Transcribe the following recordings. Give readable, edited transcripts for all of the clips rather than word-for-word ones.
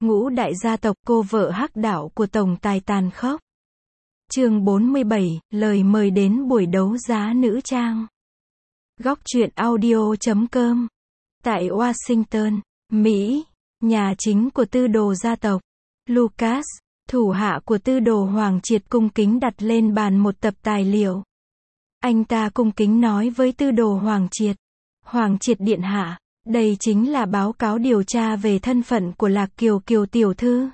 Ngũ đại gia tộc, cô vợ hắc đạo của tổng tài tàn khốc. Chương 47, lời mời đến buổi đấu giá nữ trang. Góc truyện audio.com. Tại Washington, Mỹ, nhà chính của tư đồ gia tộc, Lucas, thủ hạ của tư đồ Hoàng Triệt cung kính đặt lên bàn một tập tài liệu. Anh ta cung kính nói với tư đồ Hoàng Triệt điện hạ, đây chính là báo cáo điều tra về thân phận của Lạc Kiều Kiều tiểu thư.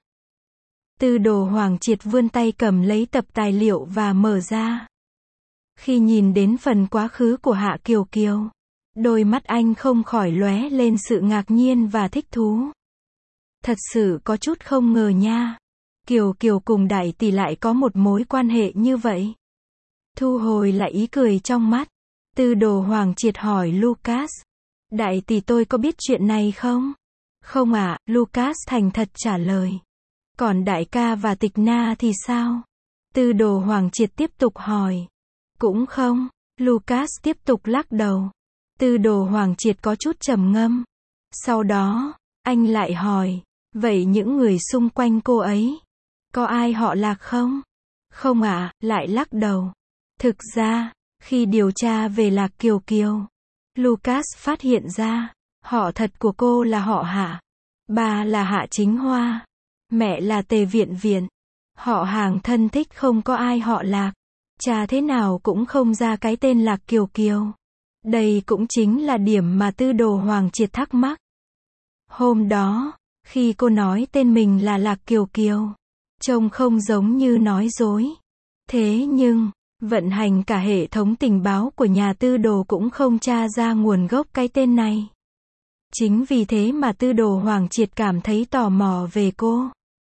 Tư đồ Hoàng Triệt vươn tay cầm lấy tập tài liệu và mở ra. Khi nhìn đến phần quá khứ của Hạ Kiều Kiều, đôi mắt anh không khỏi lóe lên sự ngạc nhiên và thích thú. Thật sự có chút không ngờ nha. Kiều Kiều cùng đại tỷ lại có một mối quan hệ như vậy. Thu hồi lại ý cười trong mắt, tư đồ Hoàng Triệt hỏi Lucas, đại tỷ tôi có biết chuyện này không? Không ạ, Lucas thành thật trả lời. Còn đại ca và tịch na thì sao? Tư đồ Hoàng Triệt tiếp tục hỏi. Cũng không, Lucas tiếp tục lắc đầu. Tư đồ Hoàng Triệt có chút trầm ngâm. Sau đó, anh lại hỏi, vậy những người xung quanh cô ấy, có ai họ Lạc không? Không ạ, lại lắc đầu. Thực ra, khi điều tra về Lạc Kiều Kiều, Lucas phát hiện ra, họ thật của cô là họ Hạ. Ba là Hạ Chính Hoa, mẹ là Tề Viện Viện. Họ hàng thân thích không có ai họ Lạc. Cha thế nào cũng không ra cái tên Lạc Kiều Kiều. Đây cũng chính là điểm mà tư đồ Hoàng Triệt thắc mắc. Hôm đó, khi cô nói tên mình là Lạc Kiều Kiều, trông không giống như nói dối. Thế nhưng, vận hành cả hệ thống tình báo của nhà tư đồ cũng không tra ra nguồn gốc cái tên này. Chính vì thế mà tư đồ Hoàng Triệt cảm thấy tò mò về cô.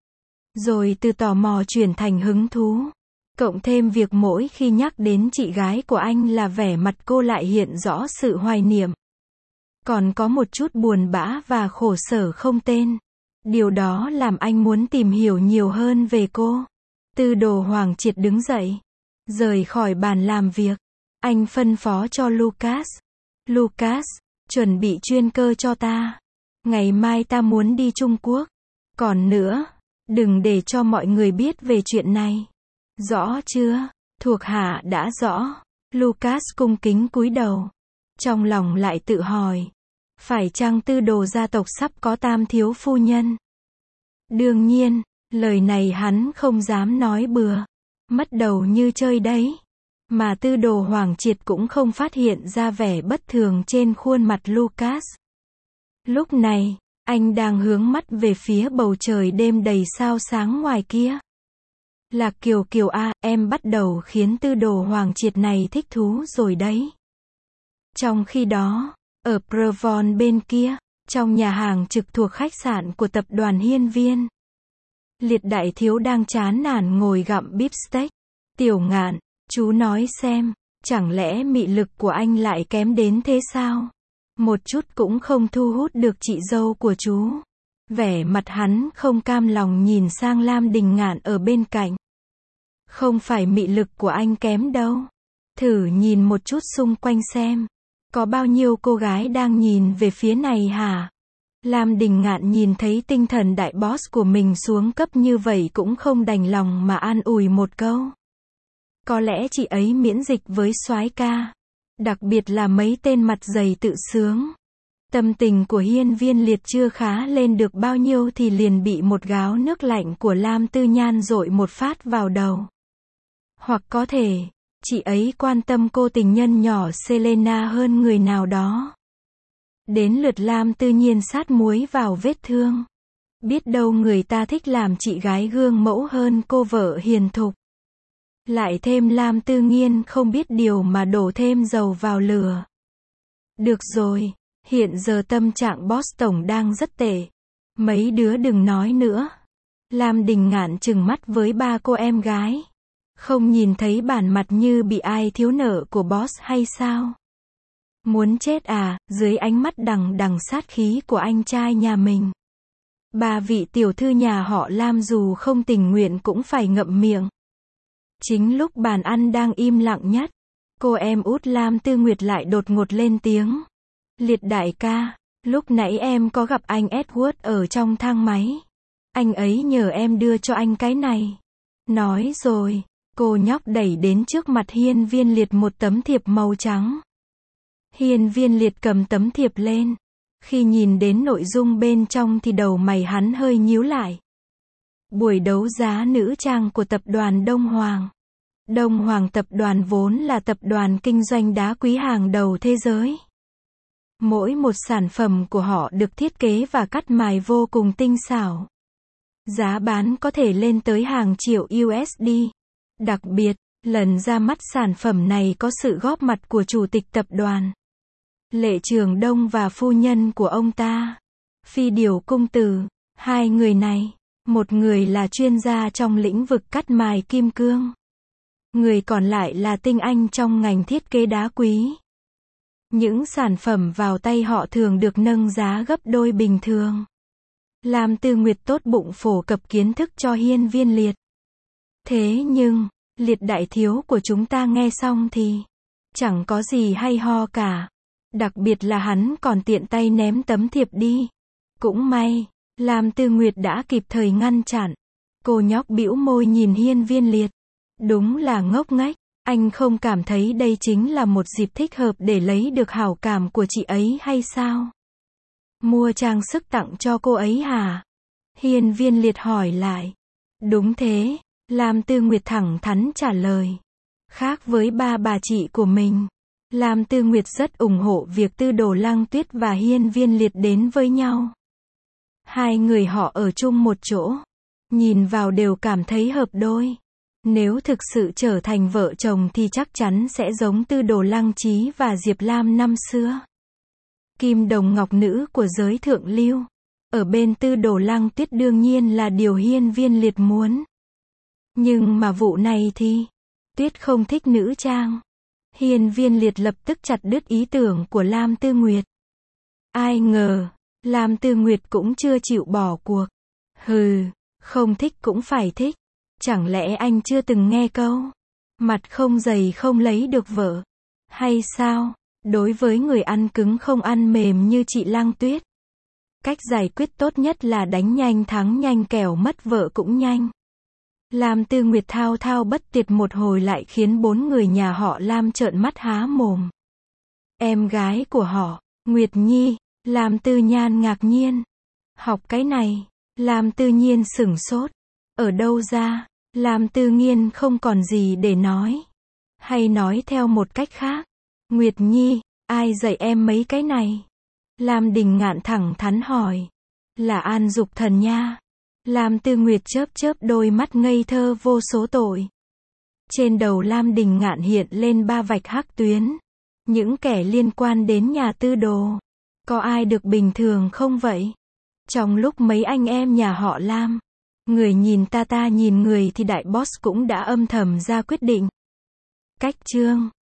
Rồi từ tò mò chuyển thành hứng thú. Cộng thêm việc mỗi khi nhắc đến chị gái của anh là vẻ mặt cô lại hiện rõ sự hoài niệm. Còn có một chút buồn bã và khổ sở không tên. Điều đó làm anh muốn tìm hiểu nhiều hơn về cô. Tư đồ Hoàng Triệt đứng dậy, rời khỏi bàn làm việc. Anh phân phó cho Lucas. Lucas, chuẩn bị chuyên cơ cho ta. Ngày mai ta muốn đi Trung Quốc. Còn nữa, đừng để cho mọi người biết về chuyện này. Rõ chưa? Thuộc hạ đã rõ. Lucas cung kính cúi đầu. Trong lòng lại tự hỏi, phải chăng tư đồ gia tộc sắp có tam thiếu phu nhân? Đương nhiên, lời này hắn không dám nói bừa. Mất đầu như chơi đấy. Mà tư đồ Hoàng Triệt cũng không phát hiện ra vẻ bất thường trên khuôn mặt Lucas. Lúc này, anh đang hướng mắt về phía bầu trời đêm đầy sao sáng ngoài kia. Lạc Kiều Kiều à, em bắt đầu khiến tư đồ Hoàng Triệt này thích thú rồi đấy. Trong khi đó, ở Provence bên kia, trong nhà hàng trực thuộc khách sạn của tập đoàn Hiên Viên, Liệt đại thiếu đang chán nản ngồi gặm beef steak. Tiểu Ngạn, chú nói xem, chẳng lẽ mị lực của anh lại kém đến thế sao? Một chút cũng không thu hút được chị dâu của chú. Vẻ mặt hắn không cam lòng nhìn sang Lam Đình Ngạn ở bên cạnh. Không phải mị lực của anh kém đâu. Thử nhìn một chút xung quanh xem. Có bao nhiêu cô gái đang nhìn về phía này hả? Lam Đình Ngạn nhìn thấy tinh thần đại boss của mình xuống cấp như vậy cũng không đành lòng mà an ủi một câu. Có lẽ chị ấy miễn dịch với soái ca. Đặc biệt là mấy tên mặt dày tự sướng. Tâm tình của Hiên Viên Liệt chưa khá lên được bao nhiêu thì liền bị một gáo nước lạnh của Lam Tư Nhan dội một phát vào đầu. Hoặc có thể, chị ấy quan tâm cô tình nhân nhỏ Selena hơn người nào đó. Đến lượt Lam Tư Nhiên sát muối vào vết thương. Biết đâu người ta thích làm chị gái gương mẫu hơn cô vợ hiền thục. Lại thêm Lam Tư Nhiên không biết điều mà đổ thêm dầu vào lửa. Được rồi, hiện giờ tâm trạng boss tổng đang rất tệ. Mấy đứa đừng nói nữa. Lam Đình Ngạn trừng mắt với ba cô em gái. Không nhìn thấy bản mặt như bị ai thiếu nợ của boss hay sao? Muốn chết à, dưới ánh mắt đằng đằng sát khí của anh trai nhà mình. Ba vị tiểu thư nhà họ Lam dù không tình nguyện cũng phải ngậm miệng. Chính lúc bàn ăn đang im lặng nhất, cô em út Lam Tư Nguyệt lại đột ngột lên tiếng. Liệt đại ca, lúc nãy em có gặp anh Edward ở trong thang máy. Anh ấy nhờ em đưa cho anh cái này. Nói rồi, cô nhóc đẩy đến trước mặt Hiên Viên Liệt một tấm thiệp màu trắng. Hiên Viên Liệt cầm tấm thiệp lên. Khi nhìn đến nội dung bên trong thì đầu mày hắn hơi nhíu lại. Buổi đấu giá nữ trang của tập đoàn Đông Hoàng. Đông Hoàng tập đoàn vốn là tập đoàn kinh doanh đá quý hàng đầu thế giới. Mỗi một sản phẩm của họ được thiết kế và cắt mài vô cùng tinh xảo. Giá bán có thể lên tới hàng triệu USD. Đặc biệt, lần ra mắt sản phẩm này có sự góp mặt của chủ tịch tập đoàn Lệ Trường Đông và phu nhân của ông ta, Phi Điểu Cung Tử. Hai người này, một người là chuyên gia trong lĩnh vực cắt mài kim cương. Người còn lại là tinh anh trong ngành thiết kế đá quý. Những sản phẩm vào tay họ thường được nâng giá gấp đôi bình thường. Lam Tư Nguyệt tốt bụng phổ cập kiến thức cho Hiên Viên Liệt. Thế nhưng, Liệt đại thiếu của chúng ta nghe xong thì chẳng có gì hay ho cả. Đặc biệt là hắn còn tiện tay ném tấm thiệp đi. Cũng may, Lam Tư Nguyệt đã kịp thời ngăn chặn. Cô nhóc bĩu môi nhìn Hiên Viên Liệt. Đúng là ngốc nghếch, anh không cảm thấy đây chính là một dịp thích hợp để lấy được hảo cảm của chị ấy hay sao? Mua trang sức tặng cho cô ấy hả? Hiên Viên Liệt hỏi lại. Đúng thế, Lam Tư Nguyệt thẳng thắn trả lời. Khác với ba bà chị của mình, Lam Tư Nguyệt rất ủng hộ việc Tư Đồ Lăng Tuyết và Hiên Viên Liệt đến với nhau. Hai người họ ở chung một chỗ, nhìn vào đều cảm thấy hợp đôi. Nếu thực sự trở thành vợ chồng thì chắc chắn sẽ giống Tư Đồ Lăng Trí và Diệp Lam năm xưa. Kim đồng ngọc nữ của giới thượng lưu. Ở bên Tư Đồ Lăng Tuyết đương nhiên là điều Hiên Viên Liệt muốn. Nhưng mà vụ này thì, Tuyết không thích nữ trang. Hiên Viên Liệt lập tức chặt đứt ý tưởng của Lam Tư Nguyệt. Ai ngờ, Lam Tư Nguyệt cũng chưa chịu bỏ cuộc. Hừ, không thích cũng phải thích. Chẳng lẽ anh chưa từng nghe câu, mặt không dày không lấy được vợ, hay sao? Đối với người ăn cứng không ăn mềm như chị Lăng Tuyết, cách giải quyết tốt nhất là đánh nhanh thắng nhanh kẻo mất vợ cũng nhanh. Lam Tư Nguyệt thao thao bất tuyệt một hồi lại khiến bốn người nhà họ Lam trợn mắt há mồm. Em gái của họ, Nguyệt Nhi, Lam Tư Nhan ngạc nhiên. Học cái này, Lam Tư Nhiên sửng sốt. Ở đâu ra? Lam Tư Nghiên không còn gì để nói. Hay nói theo một cách khác. Nguyệt Nhi, ai dạy em mấy cái này? Lam Đình Ngạn thẳng thắn hỏi. Là An Dục Thần nha. Lam Tư Nguyệt chớp chớp đôi mắt ngây thơ vô số tội. Trên đầu Lam Đình Ngạn hiện lên ba vạch hắc tuyến. Những kẻ liên quan đến nhà Tư Đồ. Có ai được bình thường không vậy? Trong lúc mấy anh em nhà họ Lam, người nhìn ta nhìn người thì đại boss cũng đã âm thầm ra quyết định. Cách chương